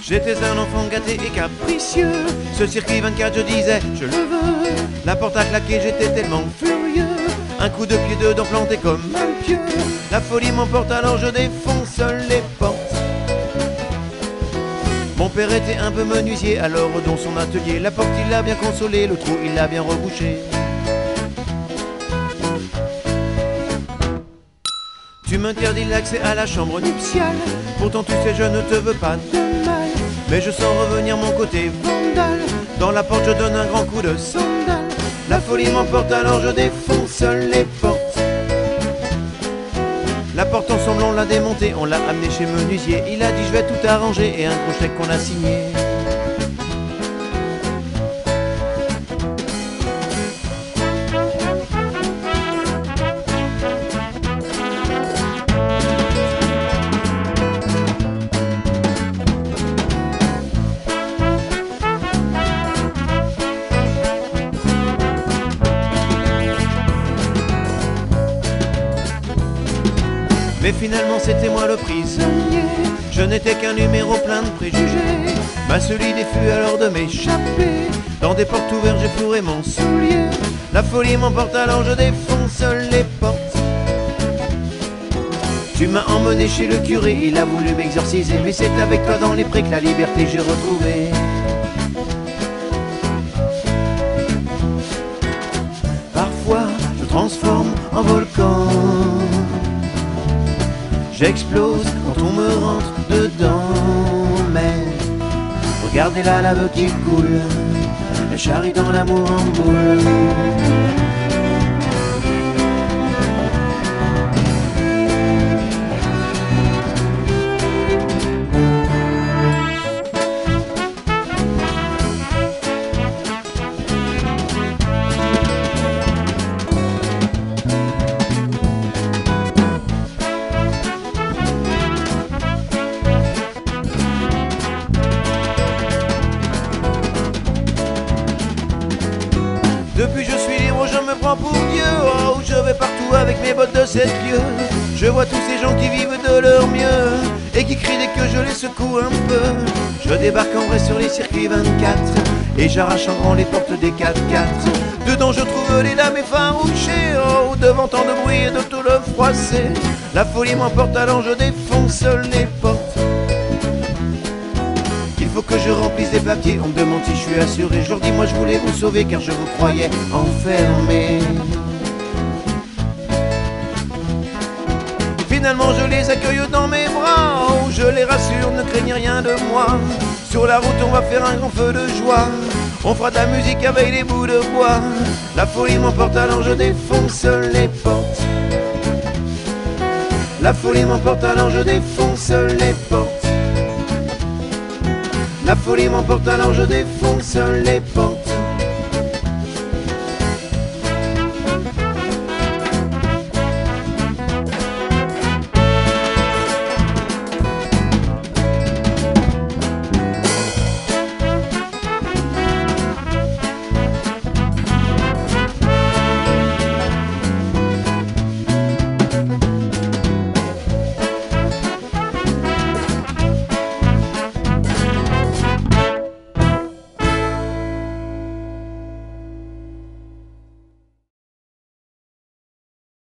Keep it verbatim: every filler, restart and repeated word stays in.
J'étais un enfant gâté et capricieux. Ce circuit vingt-quatre, je disais, je le veux. La porte a claqué, j'étais tellement furieux. Un coup de pied dedans planté comme un pieu. La folie m'emporte, alors je défonce les portes. Mon père était un peu menuisier, alors dans son atelier, la porte il l'a bien consolé, le trou il l'a bien rebouché. Tu m'interdis l'accès à la chambre nuptiale. Pourtant tu sais je ne te veux pas de mal. Mais je sens revenir mon côté vandale. Dans la porte je donne un grand coup de sandale. La folie m'emporte alors je défonce les portes. La porte ensemble on l'a démontée, on l'a amené chez menuisier. Il a dit je vais tout arranger et un gros chèque qu'on a signé. Mais finalement c'était moi le prisonnier. Je n'étais qu'un numéro plein de préjugés. Ma seule idée fut alors de m'échapper. Dans des portes ouvertes j'ai fourré mon soulier. La folie m'emporte alors je défonce les portes. Tu m'as emmené chez le curé, il a voulu m'exorciser. Mais c'est avec toi dans les prés que la liberté j'ai retrouvée. Parfois je transforme en volcan. J'explose quand on me rentre dedans. Mais regardez la lave qui coule, elle charrie dans l'amour en boule. Depuis je suis libre, je me prends pour Dieu. Oh, je vais partout avec mes bottes de sept lieues. Je vois tous ces gens qui vivent de leur mieux et qui crient dès que je les secoue un peu. Je débarque en vrai sur les circuits vingt-quatre et j'arrache en grand les portes des quatre-quatre. Dedans je trouve les dames effarouchées. Oh, devant tant de bruit et de tout le froissé. La folie m'emporte alors je défonce les portes. Faut que je remplisse des papiers, on me demande si je suis assuré. Je leur dis moi je voulais vous sauver car je vous croyais enfermé. Finalement je les accueille dans mes bras, oh, je les rassure, ne craignez rien de moi. Sur la route on va faire un grand feu de joie. On fera de la musique avec les bouts de bois. La folie m'emporte alors je défonce les portes. La folie m'emporte alors je défonce les portes. La folie m'emporte alors je défonce les portes.